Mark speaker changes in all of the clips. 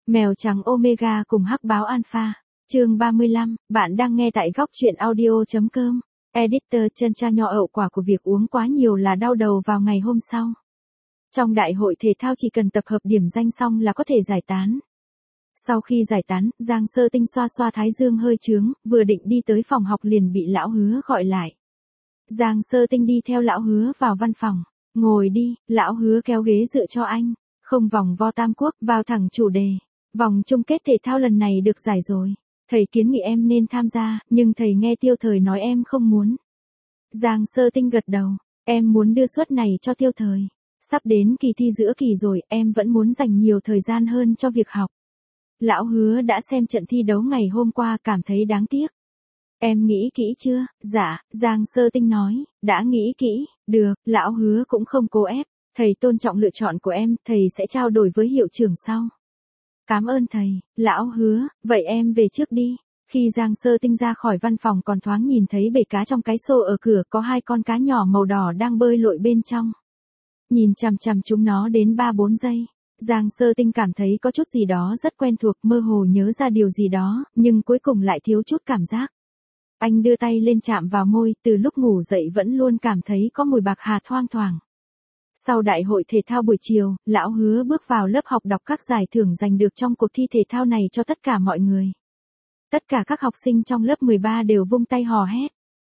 Speaker 1: Mèo trắng Omega cùng hắc báo Alpha. Chương 35, bạn đang nghe tại góc truyện audio.com. Editor chân cha nhỏ hậu quả của việc uống quá nhiều là đau đầu vào ngày hôm sau. Trong đại hội thể thao chỉ cần tập hợp điểm danh xong là có thể giải tán. Sau khi giải tán, Giang Sơ Tinh xoa xoa thái dương hơi chướng, vừa định đi tới phòng học liền bị lão Hứa gọi lại. Giang Sơ Tinh đi theo lão Hứa vào văn phòng. Ngồi đi, lão Hứa kéo ghế dựa cho anh. Không vòng vo tam quốc, vào thẳng chủ đề. Vòng chung kết thể thao lần này được giải rồi. Thầy kiến nghị em nên tham gia, nhưng thầy nghe Tiêu Thời nói em không muốn. Giang Sơ Tinh gật đầu, em muốn đưa suất này cho Tiêu Thời. Sắp đến kỳ thi giữa kỳ rồi, em vẫn muốn dành nhiều thời gian hơn cho việc học. Lão Hứa đã xem trận thi đấu ngày hôm qua cảm thấy đáng tiếc. Em nghĩ kỹ chưa? Dạ, Giang Sơ Tinh nói, đã nghĩ kỹ, được, lão Hứa cũng không cố ép. Thầy tôn trọng lựa chọn của em, thầy sẽ trao đổi với hiệu trưởng sau. Cảm ơn thầy, lão Hứa, vậy em về trước đi. Khi Giang Sơ Tinh ra khỏi văn phòng còn thoáng nhìn thấy bể cá trong cái xô ở cửa có 2 con cá nhỏ màu đỏ đang bơi lội bên trong. Nhìn chằm chằm chúng nó đến 3-4 giây. Giang Sơ Tinh cảm thấy có chút gì đó rất quen thuộc, mơ hồ nhớ ra điều gì đó, nhưng cuối cùng lại thiếu chút cảm giác. Anh đưa tay lên chạm vào môi, từ lúc ngủ dậy vẫn luôn cảm thấy có mùi bạc hà thoang thoảng. Sau đại hội thể thao buổi chiều, lão Hứa bước vào lớp học đọc các giải thưởng giành được trong cuộc thi thể thao này cho tất cả mọi người. Tất cả các học sinh trong lớp 13 đều vung tay hò hét.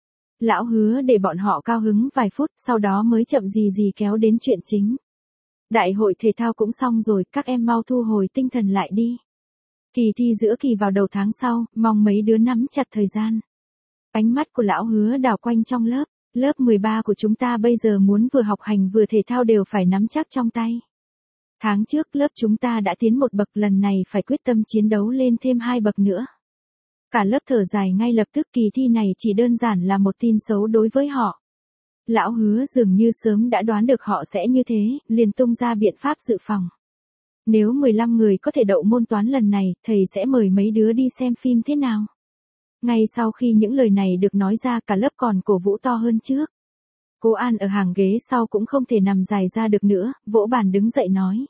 Speaker 1: Lão Hứa để bọn họ cao hứng vài phút, sau đó mới chậm gì gì kéo đến chuyện chính. Đại hội thể thao cũng xong rồi, các em mau thu hồi tinh thần lại đi. Kỳ thi giữa kỳ vào đầu tháng sau, mong mấy đứa nắm chặt thời gian. Ánh mắt của lão Hứa đảo quanh trong lớp. Lớp 13 của chúng ta bây giờ muốn vừa học hành vừa thể thao đều phải nắm chắc trong tay. Tháng trước lớp chúng ta đã tiến một bậc, lần này phải quyết tâm chiến đấu lên thêm 2 bậc nữa. Cả lớp thở dài ngay lập tức, kỳ thi này chỉ đơn giản là một tin xấu đối với họ. Lão Hứa dường như sớm đã đoán được họ sẽ như thế, liền tung ra biện pháp dự phòng. Nếu 15 người có thể đậu môn toán lần này, thầy sẽ mời mấy đứa đi xem phim thế nào? Ngay sau khi những lời này được nói ra, cả lớp còn cổ vũ to hơn trước. Cô An ở hàng ghế sau cũng không thể nằm dài ra được nữa, vỗ bàn đứng dậy nói.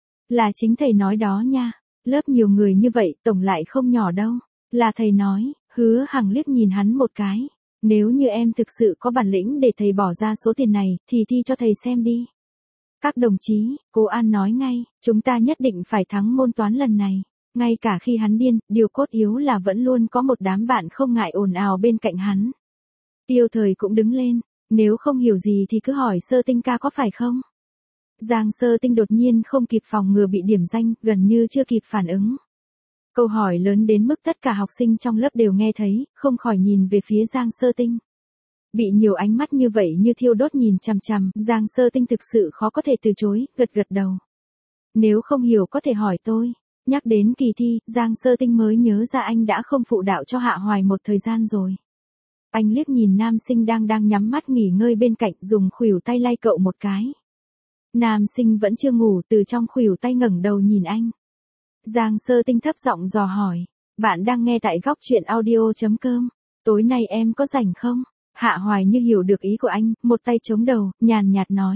Speaker 1: Là chính thầy nói đó nha, lớp nhiều người như vậy tổng lại không nhỏ đâu. Là thầy nói. Hứa Hằng liếc nhìn hắn một cái. Nếu như em thực sự có bản lĩnh để thầy bỏ ra số tiền này, thì thi cho thầy xem đi. Các đồng chí, cô An nói ngay, chúng ta nhất định phải thắng môn toán lần này. Ngay cả khi hắn điên, điều cốt yếu là vẫn luôn có một đám bạn không ngại ồn ào bên cạnh hắn. Tiêu Thời cũng đứng lên, nếu không hiểu gì thì cứ hỏi Sơ Tinh ca có phải không? Giang Sơ Tinh đột nhiên không kịp phòng ngừa bị điểm danh, gần như chưa kịp phản ứng. Câu hỏi lớn đến mức tất cả học sinh trong lớp đều nghe thấy, không khỏi nhìn về phía Giang Sơ Tinh. Bị nhiều ánh mắt như vậy như thiêu đốt nhìn chằm chằm, Giang Sơ Tinh thực sự khó có thể từ chối, gật gật đầu. Nếu không hiểu có thể hỏi tôi. Nhắc đến kỳ thi, Giang Sơ Tinh mới nhớ ra anh đã không phụ đạo cho Hạ Hoài một thời gian rồi. Anh liếc nhìn nam sinh đang nhắm mắt nghỉ ngơi bên cạnh, dùng khuỷu tay lay cậu một cái. Nam sinh vẫn chưa ngủ, từ trong khuỷu tay ngẩng đầu nhìn anh. Giang Sơ Tinh thấp giọng dò hỏi, bạn đang nghe tại góc truyện audio.com, tối nay em có rảnh không? Hạ Hoài như hiểu được ý của anh, một tay chống đầu, nhàn nhạt nói.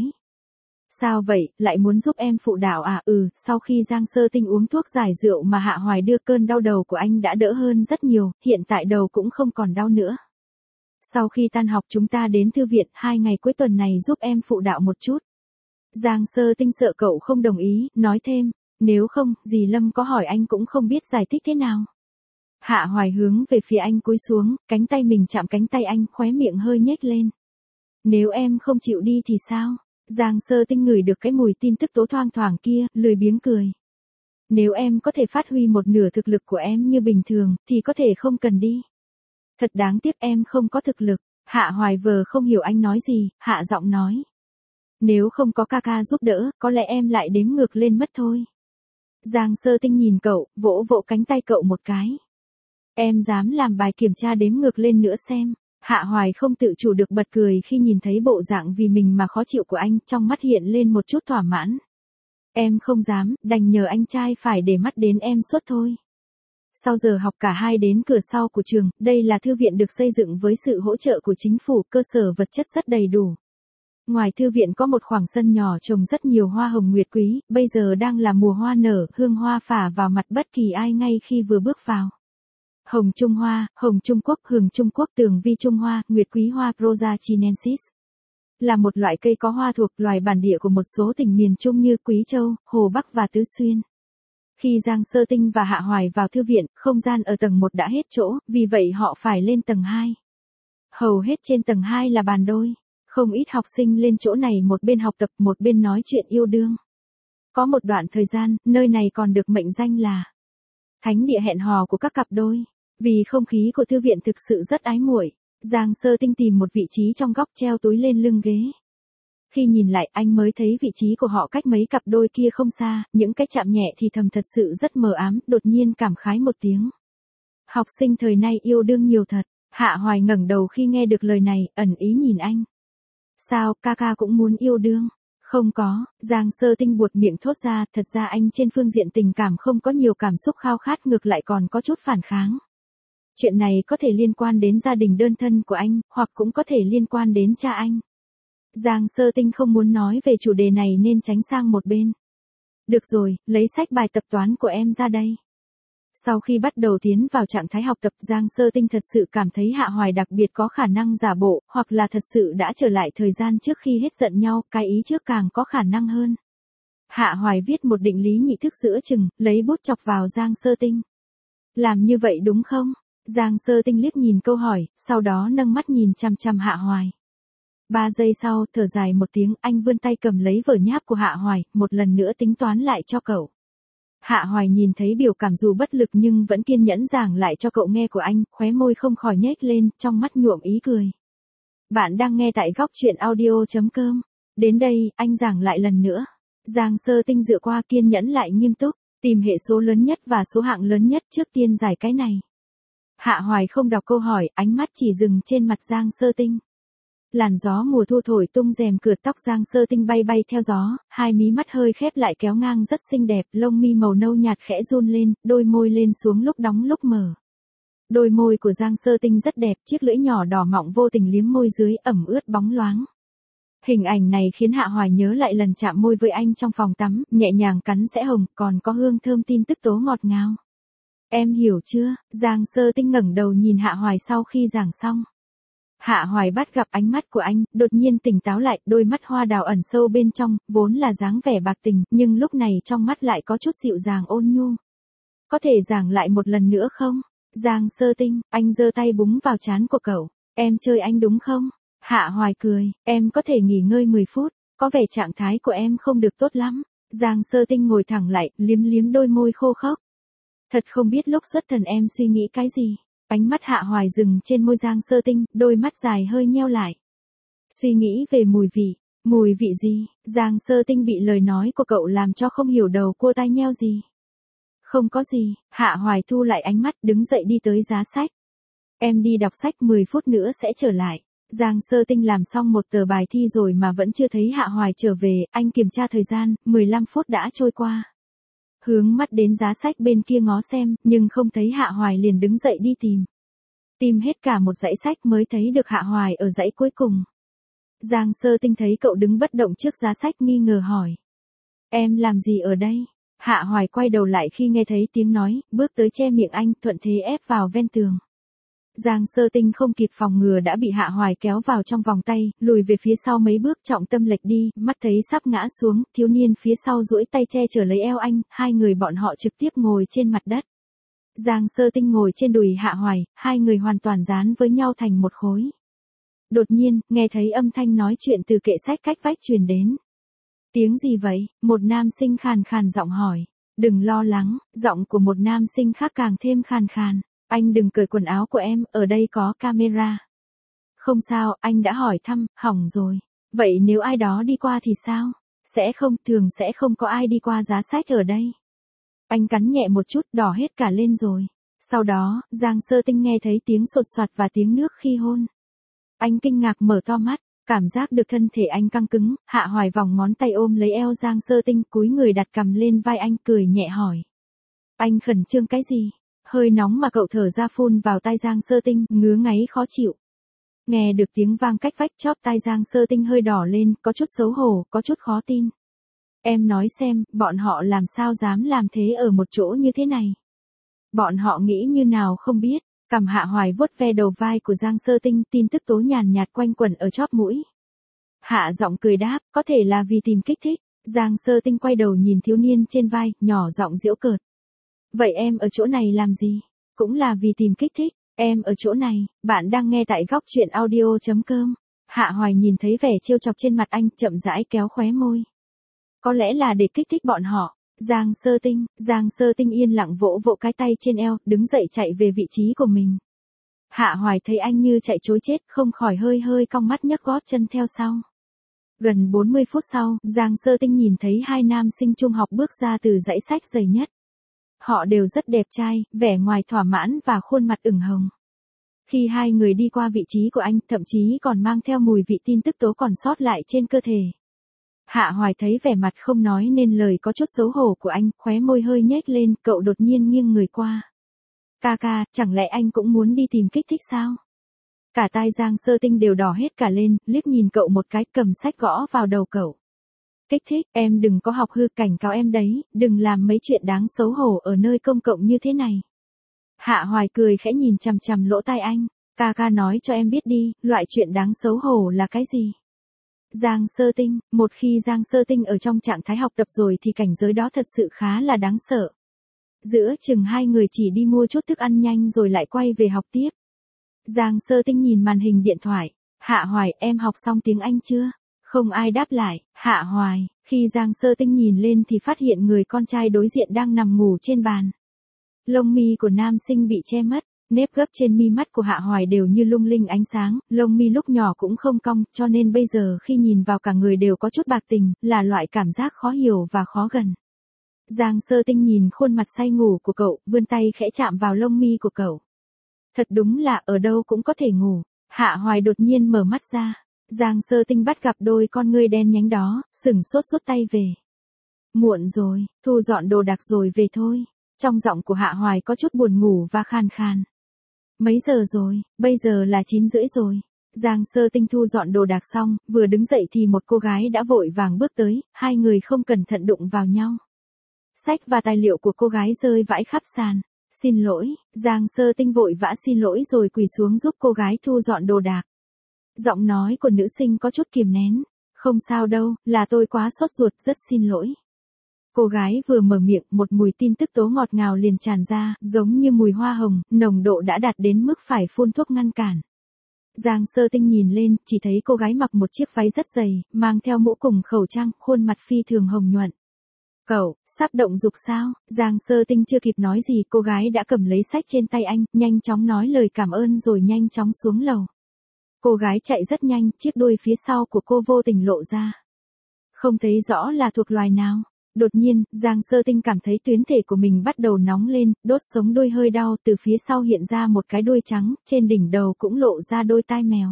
Speaker 1: Sao vậy, lại muốn giúp em phụ đạo à? Sau khi Giang Sơ Tinh uống thuốc giải rượu mà Hạ Hoài đưa, cơn đau đầu của anh đã đỡ hơn rất nhiều, hiện tại đầu cũng không còn đau nữa. Sau khi tan học chúng ta đến thư viện, 2 ngày cuối tuần này giúp em phụ đạo một chút. Giang Sơ Tinh sợ cậu không đồng ý, nói thêm, nếu không, dì Lâm có hỏi anh cũng không biết giải thích thế nào. Hạ Hoài hướng về phía anh cúi xuống, cánh tay mình chạm cánh tay anh, khóe miệng hơi nhếch lên. Nếu em không chịu đi thì sao? Giang Sơ Tinh ngửi được cái mùi tin tức tố thoang thoảng kia, lười biếng cười. Nếu em có thể phát huy một nửa thực lực của em như bình thường, thì có thể không cần đi. Thật đáng tiếc em không có thực lực. Hạ Hoài vờ không hiểu anh nói gì, hạ giọng nói. Nếu không có ca ca giúp đỡ, có lẽ em lại đếm ngược lên mất thôi. Giang Sơ Tinh nhìn cậu, vỗ vỗ cánh tay cậu một cái. Em dám làm bài kiểm tra đếm ngược lên nữa xem. Hạ Hoài không tự chủ được bật cười khi nhìn thấy bộ dạng vì mình mà khó chịu của anh, trong mắt hiện lên một chút thỏa mãn. Em không dám, đành nhờ anh trai phải để mắt đến em suốt thôi. Sau giờ học cả hai đến cửa sau của trường, đây là thư viện được xây dựng với sự hỗ trợ của chính phủ, cơ sở vật chất rất đầy đủ. Ngoài thư viện có một khoảng sân nhỏ trồng rất nhiều hoa hồng nguyệt quý, bây giờ đang là mùa hoa nở, hương hoa phả vào mặt bất kỳ ai ngay khi vừa bước vào. Hồng Trung Hoa, Hồng Trung Quốc, Hường Trung Quốc, Tường Vi Trung Hoa, Nguyệt Quý Hoa Rosa chinensis. Là một loại cây có hoa thuộc loài bản địa của một số tỉnh miền Trung như Quý Châu, Hồ Bắc và Tứ Xuyên. Khi Giang Sơ Tinh và Hạ Hoài vào thư viện, không gian ở tầng 1 đã hết chỗ, vì vậy họ phải lên tầng 2. Hầu hết trên tầng 2 là bàn đôi. Không ít học sinh lên chỗ này một bên học tập một bên nói chuyện yêu đương. Có một đoạn thời gian, nơi này còn được mệnh danh là thánh địa hẹn hò của các cặp đôi. Vì không khí của thư viện thực sự rất ái muội, Giang Sơ Tinh tìm một vị trí trong góc treo túi lên lưng ghế. Khi nhìn lại anh mới thấy vị trí của họ cách mấy cặp đôi kia không xa, những cái chạm nhẹ thì thầm thật sự rất mờ ám, đột nhiên cảm khái một tiếng. Học sinh thời nay yêu đương nhiều thật. Hạ Hoài ngẩng đầu khi nghe được lời này, ẩn ý nhìn anh. Sao, ca ca cũng muốn yêu đương? Không có, Giang Sơ Tinh buột miệng thốt ra, thật ra anh trên phương diện tình cảm không có nhiều cảm xúc khao khát, ngược lại còn có chút phản kháng. Chuyện này có thể liên quan đến gia đình đơn thân của anh, hoặc cũng có thể liên quan đến cha anh. Giang Sơ Tinh không muốn nói về chủ đề này nên tránh sang một bên. Được rồi, lấy sách bài tập toán của em ra đây. Sau khi bắt đầu tiến vào trạng thái học tập, Giang Sơ Tinh thật sự cảm thấy Hạ Hoài đặc biệt có khả năng giả bộ, hoặc là thật sự đã trở lại thời gian trước khi hết giận nhau, cái ý trước càng có khả năng hơn. Hạ Hoài viết một định lý nhị thức giữa chừng, lấy bút chọc vào Giang Sơ Tinh. Làm như vậy đúng không? Giang Sơ Tinh liếc nhìn câu hỏi, sau đó nâng mắt nhìn chằm chằm Hạ Hoài. 3 giây sau, thở dài một tiếng, anh vươn tay cầm lấy vở nháp của Hạ Hoài, một lần nữa tính toán lại cho cậu. Hạ Hoài nhìn thấy biểu cảm dù bất lực nhưng vẫn kiên nhẫn giảng lại cho cậu nghe của anh, khóe môi không khỏi nhếch lên, trong mắt nhuộm ý cười. Bạn đang nghe tại góc truyện audio.com. Đến đây, anh giảng lại lần nữa. Giang Sơ Tinh dựa qua kiên nhẫn lại nghiêm túc, tìm hệ số lớn nhất và số hạng lớn nhất trước tiên giải cái này. Hạ Hoài không đọc câu hỏi, ánh mắt chỉ dừng trên mặt Giang Sơ Tinh. Làn gió mùa thu thổi tung rèm cượt tóc Giang Sơ Tinh bay bay theo gió, hai mí mắt hơi khép lại kéo ngang rất xinh đẹp, lông mi màu nâu nhạt khẽ run lên, đôi môi lên xuống lúc đóng lúc mở. Đôi môi của Giang Sơ Tinh rất đẹp, chiếc lưỡi nhỏ đỏ mọng vô tình liếm môi dưới, ẩm ướt bóng loáng. Hình ảnh này khiến Hạ Hoài nhớ lại lần chạm môi với anh trong phòng tắm, nhẹ nhàng cắn sẽ hồng, còn có hương thơm tin tức tố ngọt ngào. Em hiểu chưa? Giang Sơ Tinh ngẩng đầu nhìn Hạ Hoài sau khi giảng xong. Hạ Hoài bắt gặp ánh mắt của anh, đột nhiên tỉnh táo lại, đôi mắt hoa đào ẩn sâu bên trong, vốn là dáng vẻ bạc tình, nhưng lúc này trong mắt lại có chút dịu dàng ôn nhu. Có thể giảng lại một lần nữa không? Giang Sơ Tinh, anh giơ tay búng vào trán của cậu. Em chơi anh đúng không? Hạ Hoài cười, em có thể nghỉ ngơi 10 phút, có vẻ trạng thái của em không được tốt lắm. Giang Sơ Tinh ngồi thẳng lại, liếm liếm đôi môi khô khốc. Thật không biết lúc xuất thần em suy nghĩ cái gì. Ánh mắt Hạ Hoài dừng trên môi Giang Sơ Tinh, đôi mắt dài hơi nheo lại. Suy nghĩ về mùi vị. Mùi vị gì? Giang Sơ Tinh bị lời nói của cậu làm cho không hiểu đầu cua tai nheo gì. Không có gì. Hạ Hoài thu lại ánh mắt, đứng dậy đi tới giá sách. Em đi đọc sách 10 phút nữa sẽ trở lại. Giang Sơ Tinh làm xong một tờ bài thi rồi mà vẫn chưa thấy Hạ Hoài trở về, anh kiểm tra thời gian, 15 phút đã trôi qua. Hướng mắt đến giá sách bên kia ngó xem, nhưng không thấy Hạ Hoài liền đứng dậy đi tìm. Tìm hết cả một dãy sách mới thấy được Hạ Hoài ở dãy cuối cùng. Giang Sơ Tinh thấy cậu đứng bất động trước giá sách nghi ngờ hỏi. Em làm gì ở đây? Hạ Hoài quay đầu lại khi nghe thấy tiếng nói, bước tới che miệng anh, thuận thế ép vào ven tường. Giang Sơ Tinh không kịp phòng ngừa đã bị Hạ Hoài kéo vào trong vòng tay, lùi về phía sau mấy bước, trọng tâm lệch đi, mắt thấy sắp ngã xuống, thiếu niên phía sau duỗi tay che chở lấy eo anh, hai người bọn họ trực tiếp ngồi trên mặt đất. Giang Sơ Tinh ngồi trên đùi Hạ Hoài, hai người hoàn toàn dán với nhau thành một khối. Đột nhiên, nghe thấy âm thanh nói chuyện từ kệ sách cách vách truyền đến. Tiếng gì vậy? Một nam sinh khàn khàn giọng hỏi. Đừng lo lắng, giọng của một nam sinh khác càng thêm khàn khàn. Anh đừng cởi quần áo của em, ở đây có camera. Không sao, anh đã hỏi thăm, hỏng rồi. Vậy nếu ai đó đi qua thì sao? Thường sẽ không có ai đi qua giá sách ở đây. Anh cắn nhẹ một chút, đỏ hết cả lên rồi. Sau đó, Giang Sơ Tinh nghe thấy tiếng sột soạt và tiếng nước khi hôn. Anh kinh ngạc mở to mắt, cảm giác được thân thể anh căng cứng, Hạ Hoài vòng ngón tay ôm lấy eo Giang Sơ Tinh, cúi người đặt cằm lên vai anh, cười nhẹ hỏi. Anh khẩn trương cái gì? Hơi nóng mà cậu thở ra phun vào tai Giang Sơ Tinh, ngứa ngáy khó chịu. Nghe được tiếng vang cách vách, chóp tai Giang Sơ Tinh hơi đỏ lên, có chút xấu hổ, có chút khó tin. Em nói xem, bọn họ làm sao dám làm thế ở một chỗ như thế này? Bọn họ nghĩ như nào không biết. Cằm Hạ Hoài vuốt ve đầu vai của Giang Sơ Tinh, tin tức tố nhàn nhạt quanh quẩn ở chóp mũi. Hạ giọng cười đáp, có thể là vì tìm kích thích. Giang Sơ Tinh quay đầu nhìn thiếu niên trên vai, nhỏ giọng giễu cợt. Vậy em ở chỗ này làm gì? Cũng là vì tìm kích thích. Em ở chỗ này, bạn đang nghe tại góc truyện audio.com. Hạ Hoài nhìn thấy vẻ trêu chọc trên mặt anh, chậm rãi kéo khóe môi. Có lẽ là để kích thích bọn họ. Giang Sơ Tinh yên lặng vỗ vỗ cái tay trên eo, đứng dậy chạy về vị trí của mình. Hạ Hoài thấy anh như chạy trối chết, không khỏi hơi hơi cong mắt nhấc gót chân theo sau. Gần 40 phút sau, Giang Sơ Tinh nhìn thấy hai nam sinh trung học bước ra từ dãy sách dày nhất. Họ đều rất đẹp trai, vẻ ngoài thỏa mãn và khuôn mặt ửng hồng. Khi hai người đi qua vị trí của anh, thậm chí còn mang theo mùi vị tin tức tố còn sót lại trên cơ thể. Hạ Hoài thấy vẻ mặt không nói nên lời có chút xấu hổ của anh, khóe môi hơi nhếch lên, cậu đột nhiên nghiêng người qua. Ca, chẳng lẽ anh cũng muốn đi tìm kích thích sao? Cả tai Giang Sơ Tinh đều đỏ hết cả lên, liếc nhìn cậu một cái, cầm sách gõ vào đầu cậu. Kích thích, em đừng có học hư, cảnh cáo em đấy, đừng làm mấy chuyện đáng xấu hổ ở nơi công cộng như thế này. Hạ Hoài cười khẽ nhìn chằm chằm lỗ tai anh, ca nói cho em biết đi, loại chuyện đáng xấu hổ là cái gì? Giang Sơ Tinh, một khi Giang Sơ Tinh ở trong trạng thái học tập rồi thì cảnh giới đó thật sự khá là đáng sợ. Giữa chừng hai người chỉ đi mua chút thức ăn nhanh rồi lại quay về học tiếp. Giang Sơ Tinh nhìn màn hình điện thoại, Hạ Hoài, em học xong tiếng Anh chưa? Không ai đáp lại. Hạ Hoài, khi Giang Sơ Tinh nhìn lên thì phát hiện người con trai đối diện đang nằm ngủ trên bàn. Lông mi của nam sinh bị che mất, nếp gấp trên mi mắt của Hạ Hoài đều như lung linh ánh sáng, lông mi lúc nhỏ cũng không cong, cho nên bây giờ khi nhìn vào cả người đều có chút bạc tình, là loại cảm giác khó hiểu và khó gần. Giang Sơ Tinh nhìn khuôn mặt say ngủ của cậu, vươn tay khẽ chạm vào lông mi của cậu. Thật đúng là ở đâu cũng có thể ngủ. Hạ Hoài đột nhiên mở mắt ra. Giang Sơ Tinh bắt gặp đôi con ngươi đen nhánh đó, sửng sốt rút tay về. Muộn rồi, thu dọn đồ đạc rồi về thôi. Trong giọng của Hạ Hoài có chút buồn ngủ và khàn khàn. Mấy giờ rồi? Bây giờ là 9:30 rồi. Giang Sơ Tinh thu dọn đồ đạc xong, vừa đứng dậy thì một cô gái đã vội vàng bước tới, hai người không cẩn thận đụng vào nhau. Sách và tài liệu của cô gái rơi vãi khắp sàn. Xin lỗi, Giang Sơ Tinh vội vã xin lỗi rồi quỳ xuống giúp cô gái thu dọn đồ đạc. Giọng nói của nữ sinh có chút kiềm nén. Không sao đâu, là tôi quá sốt ruột, rất xin lỗi. Cô gái vừa mở miệng, một mùi tin tức tố ngọt ngào liền tràn ra, giống như mùi hoa hồng, nồng độ đã đạt đến mức phải phun thuốc ngăn cản. Giang Sơ Tinh nhìn lên, chỉ thấy cô gái mặc một chiếc váy rất dày, mang theo mũ cùng khẩu trang, khuôn mặt phi thường hồng nhuận. Cậu, sắp động dục sao? Giang Sơ Tinh chưa kịp nói gì, cô gái đã cầm lấy sách trên tay anh, nhanh chóng nói lời cảm ơn rồi nhanh chóng xuống lầu. Cô gái chạy rất nhanh, chiếc đuôi phía sau của cô vô tình lộ ra. Không thấy rõ là thuộc loài nào. Đột nhiên, Giang Sơ Tinh cảm thấy tuyến thể của mình bắt đầu nóng lên, đốt sống đuôi hơi đau, từ phía sau hiện ra một cái đuôi trắng, trên đỉnh đầu cũng lộ ra đôi tai mèo.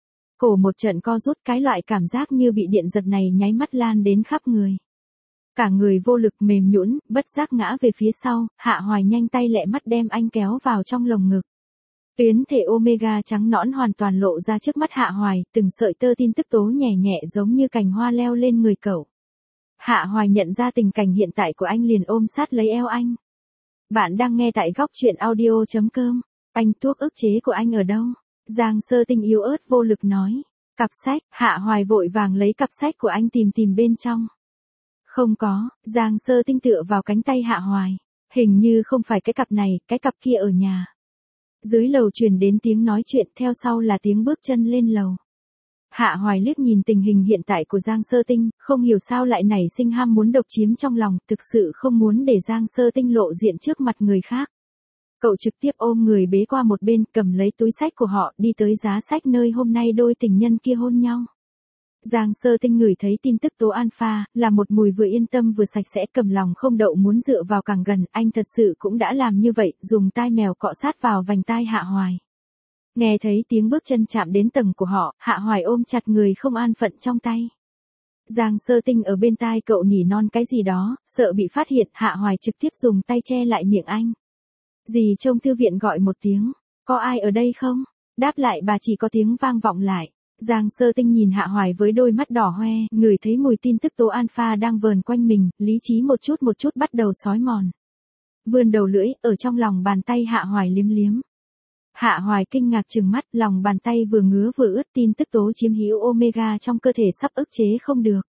Speaker 1: Cổ một trận co rút, cái loại cảm giác như bị điện giật này nháy mắt lan đến khắp người. Cả người vô lực mềm nhũn, bất giác ngã về phía sau, Hạ Hoài nhanh tay lẹ mắt đem anh kéo vào trong lồng ngực. Tuyến thể omega trắng nõn hoàn toàn lộ ra trước mắt Hạ Hoài, từng sợi tơ tin tức tố nhẹ nhẹ giống như cành hoa leo lên người cậu. Hạ Hoài nhận ra tình cảnh hiện tại của anh liền ôm sát lấy eo anh. Bạn đang nghe tại góc truyện audio.com. Anh thuốc ức chế của anh ở đâu? Giang Sơ Tinh yếu ớt vô lực nói. Cặp sách, Hạ Hoài vội vàng lấy cặp sách của anh tìm bên trong. Không có, Giang Sơ Tinh tựa vào cánh tay Hạ Hoài. Hình như không phải cái cặp này, cái cặp kia ở nhà. Dưới lầu truyền đến tiếng nói chuyện, theo sau là tiếng bước chân lên lầu. Hạ Hoài liếc nhìn tình hình hiện tại của Giang Sơ Tinh, không hiểu sao lại nảy sinh ham muốn độc chiếm trong lòng, thực sự không muốn để Giang Sơ Tinh lộ diện trước mặt người khác. Cậu trực tiếp ôm người bế qua một bên, cầm lấy túi sách của họ, đi tới giá sách nơi hôm nay đôi tình nhân kia hôn nhau. Giang Sơ Tinh ngửi thấy tin tức tố alpha, là một mùi vừa yên tâm vừa sạch sẽ, cầm lòng không đậu muốn dựa vào càng gần, anh thật sự cũng đã làm như vậy, dùng tai mèo cọ sát vào vành tai Hạ Hoài. Nghe thấy tiếng bước chân chạm đến tầng của họ, Hạ Hoài ôm chặt người không an phận trong tay. Giang Sơ Tinh ở bên tai cậu nỉ non cái gì đó, sợ bị phát hiện, Hạ Hoài trực tiếp dùng tay che lại miệng anh. Dì trông thư viện gọi một tiếng, có ai ở đây không? Đáp lại bà chỉ có tiếng vang vọng lại. Giang Sơ Tinh nhìn Hạ Hoài với đôi mắt đỏ hoe, ngửi thấy mùi tin tức tố alpha đang vờn quanh mình, lý trí một chút bắt đầu xói mòn. Vươn đầu lưỡi, ở trong lòng bàn tay Hạ Hoài liếm liếm. Hạ Hoài kinh ngạc trừng mắt, lòng bàn tay vừa ngứa vừa ướt, tin tức tố chiếm hữu omega trong cơ thể sắp ức chế không được.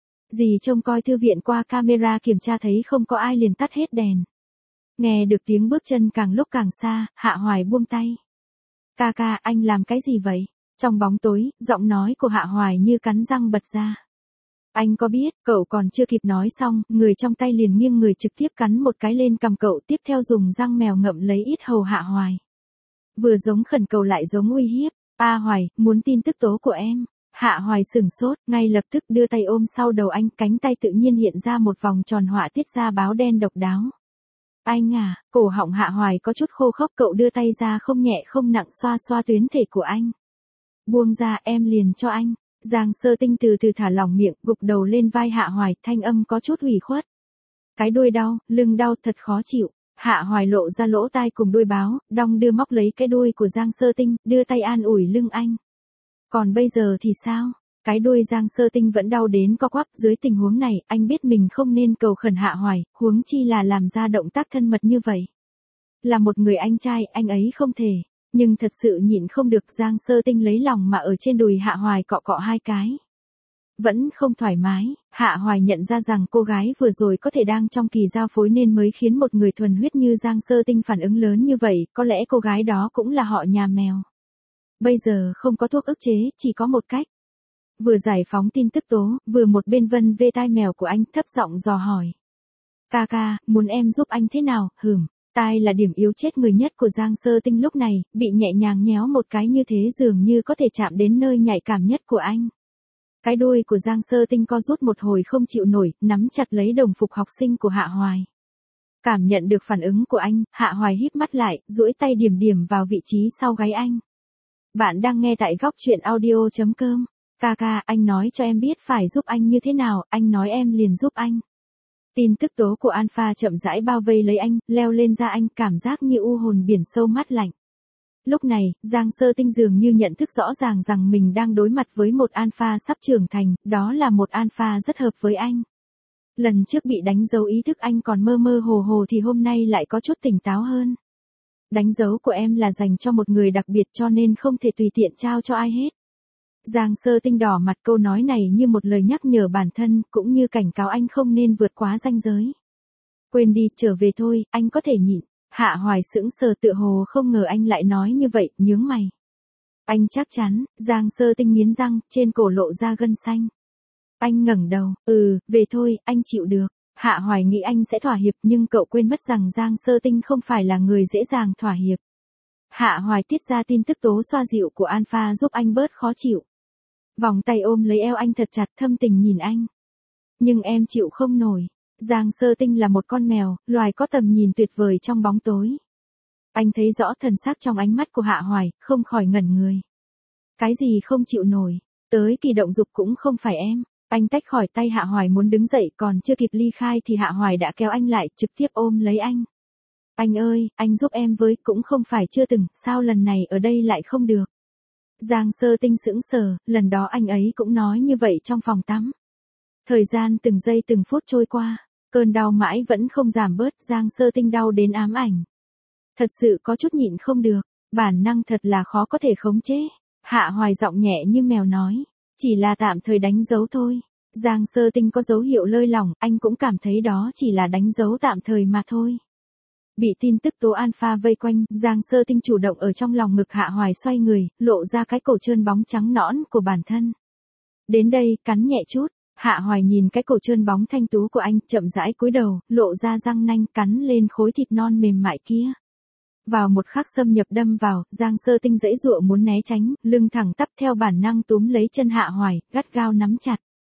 Speaker 1: Dì trông coi thư viện qua camera kiểm tra thấy không có ai liền tắt hết đèn. Nghe được tiếng bước chân càng lúc càng xa, Hạ Hoài buông tay. Ca ca, anh làm cái gì vậy? Trong bóng tối, giọng nói của Hạ Hoài như cắn răng bật ra. Anh có biết, cậu còn chưa kịp nói xong, người trong tay liền nghiêng người trực tiếp cắn một cái lên cằm cậu, tiếp theo dùng răng mèo ngậm lấy yết hầu Hạ Hoài. Vừa giống khẩn cầu lại giống uy hiếp. A Hoài, muốn tin tức tố của em. Hạ Hoài sửng sốt, ngay lập tức đưa tay ôm sau đầu anh, cánh tay tự nhiên hiện ra một vòng tròn họa tiết ra báo đen độc đáo. Anh à, cổ họng Hạ Hoài có chút khô khốc, cậu đưa tay ra không nhẹ không nặng xoa xoa tuyến thể của anh. Buông ra, em liền cho anh. Giang Sơ Tinh từ từ thả lỏng miệng, gục đầu lên vai Hạ Hoài, thanh âm có chút ủy khuất. Cái đuôi đau, lưng đau, thật khó chịu. Hạ Hoài lộ ra lỗ tai cùng đuôi báo, đong đưa móc lấy cái đuôi của Giang Sơ Tinh, đưa tay an ủi lưng anh. Còn bây giờ thì sao? Cái đuôi Giang Sơ Tinh vẫn đau đến co quắp, dưới tình huống này, anh biết mình không nên cầu khẩn Hạ Hoài, huống chi là làm ra động tác thân mật như vậy. Là một người anh trai, anh ấy không thể. Nhưng thật sự nhịn không được, Giang Sơ Tinh lấy lòng mà ở trên đùi Hạ Hoài cọ cọ hai cái. Vẫn không thoải mái, Hạ Hoài nhận ra rằng cô gái vừa rồi có thể đang trong kỳ giao phối nên mới khiến một người thuần huyết như Giang Sơ Tinh phản ứng lớn như vậy, có lẽ cô gái đó cũng là họ nhà mèo. Bây giờ không có thuốc ức chế, chỉ có một cách. Vừa giải phóng tin tức tố, vừa một bên vân vê tai mèo của anh, thấp giọng dò hỏi. Ca ca, muốn em giúp anh thế nào? Tai là điểm yếu chết người nhất của Giang Sơ Tinh lúc này, bị nhẹ nhàng nhéo một cái như thế dường như có thể chạm đến nơi nhạy cảm nhất của anh. Cái đuôi của Giang Sơ Tinh co rút một hồi không chịu nổi, nắm chặt lấy đồng phục học sinh của Hạ Hoài. Cảm nhận được phản ứng của anh, Hạ Hoài híp mắt lại, duỗi tay điểm điểm vào vị trí sau gáy anh. Bạn đang nghe tại góc truyện audio.com. Ca ca, anh nói cho em biết phải giúp anh như thế nào, anh nói em liền giúp anh. Tin tức tố của Alpha chậm rãi bao vây lấy anh, leo lên da anh, cảm giác như u hồn biển sâu mát lạnh. Lúc này, Giang Sơ Tinh dường như nhận thức rõ ràng rằng mình đang đối mặt với một Alpha sắp trưởng thành, đó là một Alpha rất hợp với anh. Lần trước bị đánh dấu ý thức anh còn mơ mơ hồ hồ thì hôm nay lại có chút tỉnh táo hơn. Đánh dấu của em là dành cho một người đặc biệt cho nên không thể tùy tiện trao cho ai hết. Giang Sơ Tinh đỏ mặt, câu nói này như một lời nhắc nhở bản thân, cũng như cảnh cáo anh không nên vượt quá ranh giới. Quên đi, trở về thôi, anh có thể nhịn. Hạ Hoài sững sờ, tựa hồ không ngờ anh lại nói như vậy, nhướng mày. Anh chắc chắn? Giang Sơ Tinh nghiến răng, trên cổ lộ ra gân xanh. Anh ngẩng đầu, về thôi, anh chịu được. Hạ Hoài nghĩ anh sẽ thỏa hiệp nhưng cậu quên mất rằng Giang Sơ Tinh không phải là người dễ dàng thỏa hiệp. Hạ Hoài tiết ra tin tức tố xoa dịu của Alpha giúp anh bớt khó chịu. Vòng tay ôm lấy eo anh thật chặt, thâm tình nhìn anh. Nhưng em chịu không nổi. Giang Sơ Tinh là một con mèo, loài có tầm nhìn tuyệt vời trong bóng tối. Anh thấy rõ thần sắc trong ánh mắt của Hạ Hoài, không khỏi ngẩn người. Cái gì không chịu nổi, tới kỳ động dục cũng không phải em. Anh tách khỏi tay Hạ Hoài muốn đứng dậy, còn chưa kịp ly khai thì Hạ Hoài đã kéo anh lại, trực tiếp ôm lấy anh. Anh ơi, anh giúp em với, cũng không phải chưa từng, sao lần này ở đây lại không được. Giang Sơ Tinh sững sờ, lần đó anh ấy cũng nói như vậy trong phòng tắm. Thời gian từng giây từng phút trôi qua, cơn đau mãi vẫn không giảm bớt, Giang Sơ Tinh đau đến ám ảnh. Thật sự có chút nhịn không được, bản năng thật là khó có thể khống chế. Hạ Hoài giọng nhẹ như mèo nói, chỉ là tạm thời đánh dấu thôi. Giang Sơ Tinh có dấu hiệu lơi lỏng, anh cũng cảm thấy đó chỉ là đánh dấu tạm thời mà thôi. Bị tin tức tố Alpha vây quanh, Giang Sơ Tinh chủ động ở trong lòng ngực Hạ Hoài xoay người, lộ ra cái cổ trơn bóng trắng nõn của bản thân. Đến đây, cắn nhẹ chút. Hạ Hoài nhìn cái cổ trơn bóng thanh tú của anh, chậm rãi cúi đầu, lộ ra răng nanh cắn lên khối thịt non mềm mại kia. Vào một khắc xâm nhập đâm vào, Giang Sơ Tinh giãy giụa muốn né tránh, lưng thẳng tắp theo bản năng túm lấy chân Hạ Hoài, gắt gao nắm chặt.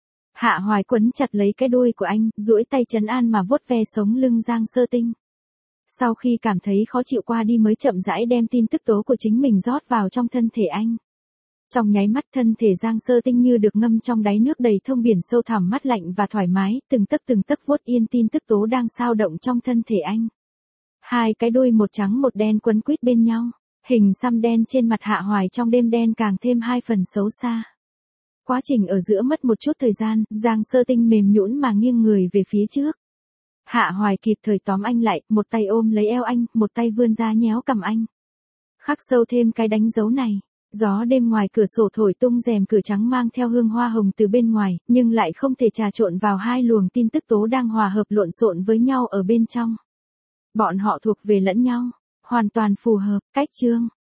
Speaker 1: Hạ Hoài quấn chặt lấy cái đuôi của anh, duỗi tay trấn an mà vuốt ve sống lưng Giang Sơ Tinh. Sau khi cảm thấy khó chịu qua đi mới chậm rãi đem tin tức tố của chính mình rót vào trong thân thể anh. Trong nháy mắt thân thể Giang Sơ Tinh như được ngâm trong đáy nước đầy thông biển sâu thẳm, mát lạnh và thoải mái, từng tấc vuốt yên tin tức tố đang sao động trong thân thể anh. Hai cái đuôi một trắng một đen quấn quýt bên nhau. Hình xăm đen trên mặt Hạ Hoài trong đêm đen càng thêm 2 phần xấu xa. Quá trình ở giữa mất một chút thời gian, Giang Sơ Tinh mềm nhũn mà nghiêng người về phía trước. Hạ Hoài kịp thời tóm anh lại, một tay ôm lấy eo anh, một tay vươn ra nhéo cằm anh. Khắc sâu thêm cái đánh dấu này. Gió đêm ngoài cửa sổ thổi tung rèm cửa trắng mang theo hương hoa hồng từ bên ngoài, nhưng lại không thể trà trộn vào hai luồng tin tức tố đang hòa hợp lộn xộn với nhau ở bên trong. Bọn họ thuộc về lẫn nhau, hoàn toàn phù hợp, cách chương.